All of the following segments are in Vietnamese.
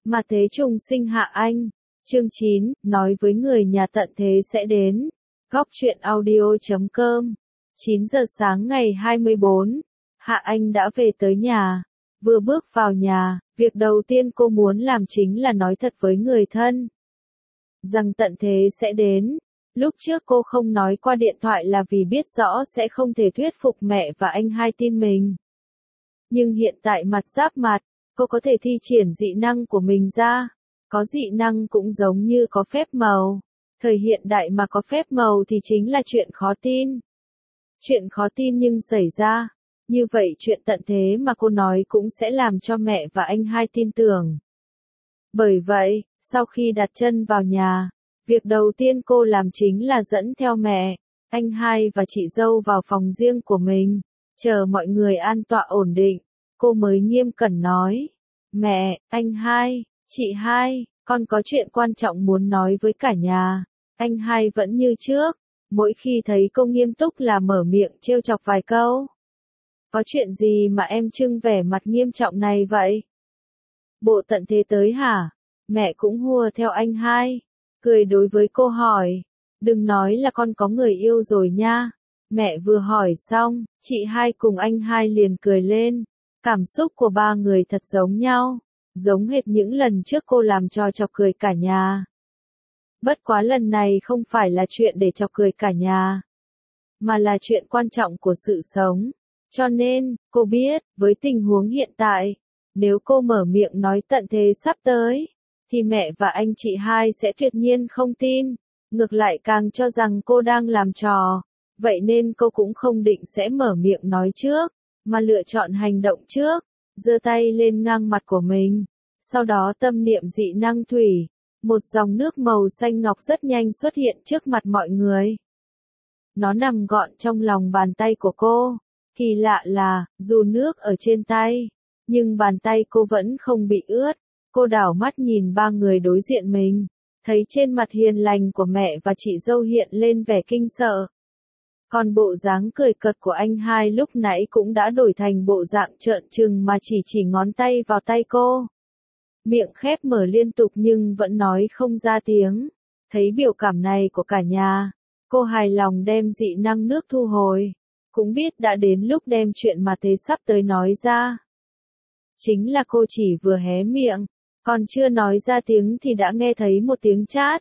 Mà thế trùng sinh Hạ Anh. Chương 9, nói với người nhà tận thế sẽ đến. Góc truyện audio.com 9 giờ sáng ngày 24, Hạ Anh đã về tới nhà. Vừa bước vào nhà, việc đầu tiên cô muốn làm chính là nói thật với người thân rằng tận thế sẽ đến. Lúc trước cô không nói qua điện thoại là vì biết rõ sẽ không thể thuyết phục mẹ và anh hai tin mình. Nhưng hiện tại mặt giáp mặt, cô có thể thi triển dị năng của mình ra. Có dị năng cũng giống như có phép màu. Thời hiện đại mà có phép màu thì chính là chuyện khó tin. Chuyện khó tin nhưng xảy ra. Như vậy chuyện tận thế mà cô nói cũng sẽ làm cho mẹ và anh hai tin tưởng. Bởi vậy, sau khi đặt chân vào nhà, việc đầu tiên cô làm chính là dẫn theo mẹ, anh hai và chị dâu vào phòng riêng của mình. Chờ mọi người an tọa ổn định, cô mới nghiêm cẩn nói. Mẹ, anh hai, chị hai, con có chuyện quan trọng muốn nói với cả nhà. Anh hai vẫn như trước, mỗi khi thấy cô nghiêm túc là mở miệng trêu chọc vài câu. Có chuyện gì mà em trưng vẻ mặt nghiêm trọng này vậy? Bộ tận thế tới hả? Mẹ cũng hùa theo anh hai, cười đối với cô hỏi. Đừng nói là con có người yêu rồi nha. Mẹ vừa hỏi xong, chị hai cùng anh hai liền cười lên. Cảm xúc của ba người thật giống nhau, giống hệt những lần trước cô làm cho chọc cười cả nhà. Bất quá lần này không phải là chuyện để chọc cười cả nhà, mà là chuyện quan trọng của sự sống. Cho nên, cô biết, với tình huống hiện tại, nếu cô mở miệng nói tận thế sắp tới, thì mẹ và anh chị hai sẽ tuyệt nhiên không tin, ngược lại càng cho rằng cô đang làm trò. Vậy nên cô cũng không định sẽ mở miệng nói trước, mà lựa chọn hành động trước, giơ tay lên ngang mặt của mình, sau đó tâm niệm dị năng thủy, một dòng nước màu xanh ngọc rất nhanh xuất hiện trước mặt mọi người. Nó nằm gọn trong lòng bàn tay của cô. Kỳ lạ là, dù nước ở trên tay, nhưng bàn tay cô vẫn không bị ướt. Cô đảo mắt nhìn ba người đối diện mình, thấy trên mặt hiền lành của mẹ và chị dâu hiện lên vẻ kinh sợ. Còn bộ dáng cười cợt của anh hai lúc nãy cũng đã đổi thành bộ dạng trợn trừng mà chỉ ngón tay vào tay cô. Miệng khép mở liên tục nhưng vẫn nói không ra tiếng. Thấy biểu cảm này của cả nhà, cô hài lòng đem dị năng nước thu hồi. Cũng biết đã đến lúc đem chuyện mà thế sắp tới nói ra. Chính là cô chỉ vừa hé miệng, còn chưa nói ra tiếng thì đã nghe thấy một tiếng chát.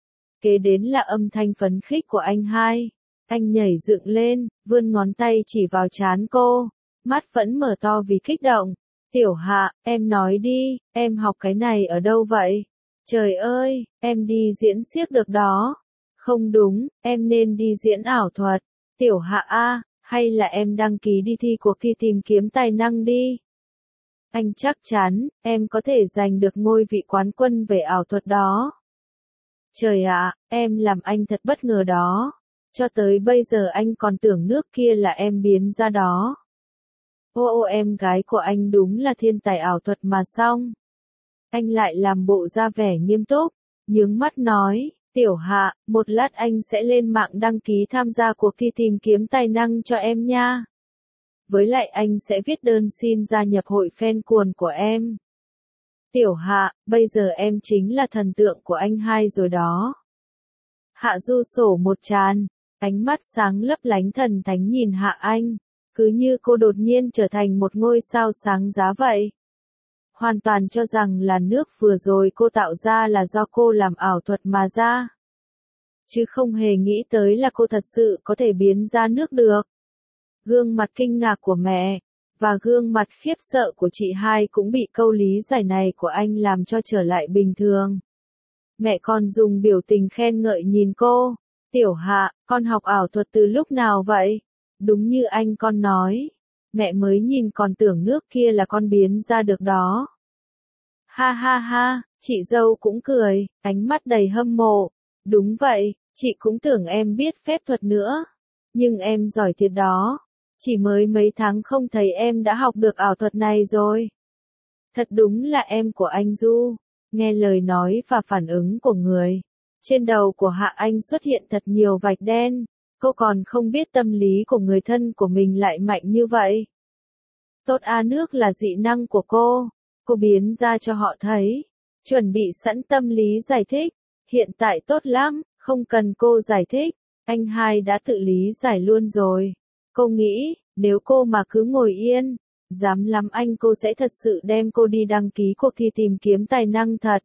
Kế đến là âm thanh phấn khích của anh hai. Anh nhảy dựng lên, vươn ngón tay chỉ vào trán cô, mắt vẫn mở to vì kích động. Tiểu Hạ, em nói đi, em học cái này ở đâu vậy? Trời ơi, em đi diễn xiếc được đó. Không đúng, em nên đi diễn ảo thuật. Tiểu Hạ a, hay là em đăng ký đi thi cuộc thi tìm kiếm tài năng đi. Anh chắc chắn, em có thể giành được ngôi vị quán quân về ảo thuật đó. Trời ạ, em làm anh thật bất ngờ đó. Cho tới bây giờ anh còn tưởng nước kia là em biến ra đó. Ô em gái của anh đúng là thiên tài ảo thuật mà xong. Anh lại làm bộ ra vẻ nghiêm túc, nhướng mắt nói. Tiểu Hạ, một lát anh sẽ lên mạng đăng ký tham gia cuộc thi tìm kiếm tài năng cho em nha. Với lại anh sẽ viết đơn xin gia nhập hội fan cuồng của em. Tiểu Hạ, bây giờ em chính là thần tượng của anh hai rồi đó. Hạ Du sổ một tràn, ánh mắt sáng lấp lánh thần thánh nhìn Hạ Anh, cứ như cô đột nhiên trở thành một ngôi sao sáng giá vậy. Hoàn toàn cho rằng là nước vừa rồi cô tạo ra là do cô làm ảo thuật mà ra. Chứ không hề nghĩ tới là cô thật sự có thể biến ra nước được. Gương mặt kinh ngạc của mẹ, và gương mặt khiếp sợ của chị hai cũng bị câu lý giải này của anh làm cho trở lại bình thường. Mẹ còn dùng biểu tình khen ngợi nhìn cô. Tiểu Hạ, con học ảo thuật từ lúc nào vậy? Đúng như anh con nói. Mẹ mới nhìn còn tưởng nước kia là con biến ra được đó. Ha ha ha, chị dâu cũng cười, ánh mắt đầy hâm mộ. Đúng vậy, chị cũng tưởng em biết phép thuật nữa. Nhưng em giỏi thiệt đó. Chỉ mới mấy tháng không thấy em đã học được ảo thuật này rồi. Thật đúng là em của anh Du. Nghe lời nói và phản ứng của người. Trên đầu của Hạ Anh xuất hiện thật nhiều vạch đen. Cô còn không biết tâm lý của người thân của mình lại mạnh như vậy. Tốt a, nước là dị năng của cô. Cô biến ra cho họ thấy. chuẩn bị sẵn tâm lý giải thích. Hiện tại tốt lắm, không cần cô giải thích. Anh hai đã tự lý giải luôn rồi. Cô nghĩ, nếu cô mà cứ ngồi yên, dám lắm anh cô sẽ thật sự đem cô đi đăng ký cuộc thi tìm kiếm tài năng thật.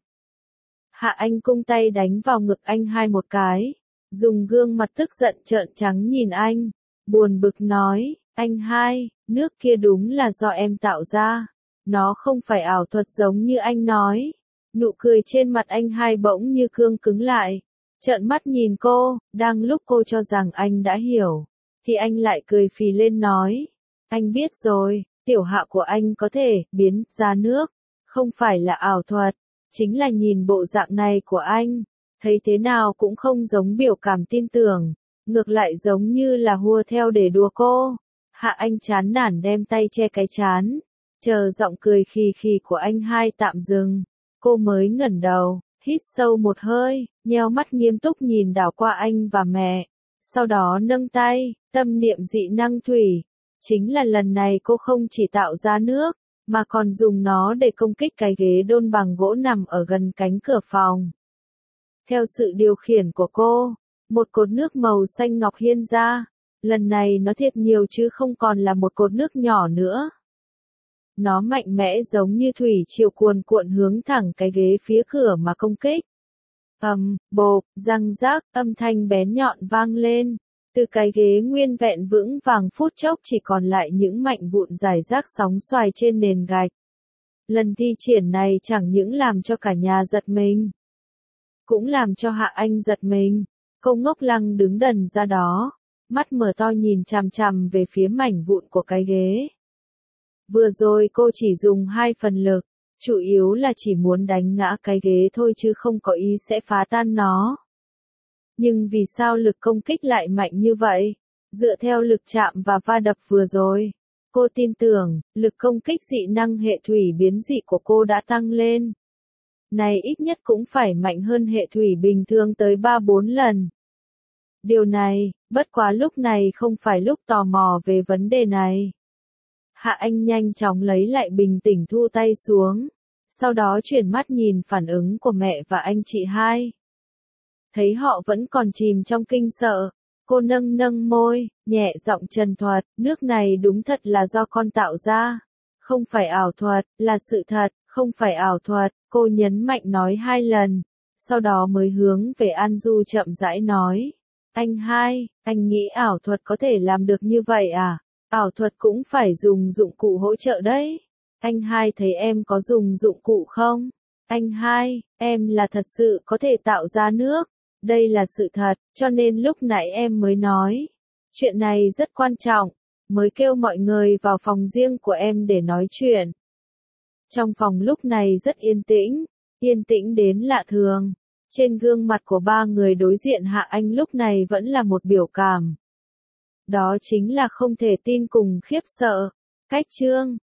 Hạ Anh cung tay đánh vào ngực anh hai một cái, dùng gương mặt tức giận trợn trắng nhìn anh, buồn bực nói, anh hai, nước kia đúng là do em tạo ra, nó không phải ảo thuật giống như anh nói. Nụ cười trên mặt anh hai bỗng như cương cứng lại, trợn mắt nhìn cô, đang lúc cô cho rằng anh đã hiểu, thì anh lại cười phì lên nói, anh biết rồi, tiểu Hạ của anh có thể biến ra nước, không phải là ảo thuật, chính là nhìn bộ dạng này của anh, thấy thế nào cũng không giống biểu cảm tin tưởng, ngược lại giống như là hùa theo để đùa cô. Hạ Anh chán nản đem tay che cái trán, chờ giọng cười khì khì của anh hai tạm dừng, cô mới ngẩng đầu, hít sâu một hơi, nheo mắt nghiêm túc nhìn đảo qua anh và mẹ, sau đó nâng tay, tâm niệm dị năng thủy. Chính là lần này cô không chỉ tạo ra nước, mà còn dùng nó để công kích cái ghế đôn bằng gỗ nằm ở gần cánh cửa phòng. Theo sự điều khiển của cô, một cột nước màu xanh ngọc hiên ra, lần này nó thiệt nhiều chứ không còn là một cột nước nhỏ nữa. Nó mạnh mẽ giống như thủy triều cuồn cuộn hướng thẳng cái ghế phía cửa mà công kích. Bộp, răng rác, âm thanh bén nhọn vang lên. Từ cái ghế nguyên vẹn vững vàng phút chốc chỉ còn lại những mảnh vụn rải rác sóng xoài trên nền gạch. Lần thi triển này chẳng những làm cho cả nhà giật mình, cũng làm cho Hạ Anh giật mình. Cô ngốc lăng đứng đần ra đó, mắt mở to nhìn chằm chằm về phía mảnh vụn của cái ghế. Vừa rồi cô chỉ dùng 2 phần lực, chủ yếu là chỉ muốn đánh ngã cái ghế thôi chứ không có ý sẽ phá tan nó. Nhưng vì sao lực công kích lại mạnh như vậy? Dựa theo lực chạm và va đập vừa rồi, cô tin tưởng, lực công kích dị năng hệ thủy biến dị của cô đã tăng lên. Này ít nhất cũng phải mạnh hơn hệ thủy bình thường tới 3-4 lần. Điều này, bất quá lúc này không phải lúc tò mò về vấn đề này. Hạ Anh nhanh chóng lấy lại bình tĩnh thu tay xuống, sau đó chuyển mắt nhìn phản ứng của mẹ và anh chị hai. Thấy họ vẫn còn chìm trong kinh sợ, cô nâng nâng môi, nhẹ giọng trần thuật, nước này đúng thật là do con tạo ra. Không phải ảo thuật, là sự thật, không phải ảo thuật, cô nhấn mạnh nói 2 lần, sau đó mới hướng về An Du chậm rãi nói. Anh hai, anh nghĩ ảo thuật có thể làm được như vậy à? Ảo thuật cũng phải dùng dụng cụ hỗ trợ đấy. Anh hai thấy em có dùng dụng cụ không? Anh hai, em là thật sự có thể tạo ra nước. Đây là sự thật, cho nên lúc nãy em mới nói. Chuyện này rất quan trọng, mới kêu mọi người vào phòng riêng của em để nói chuyện. Trong phòng lúc này rất yên tĩnh đến lạ thường. Trên gương mặt của 3 người đối diện Hạ Anh lúc này vẫn là một biểu cảm. Đó chính là không thể tin cùng khiếp sợ. Cách chương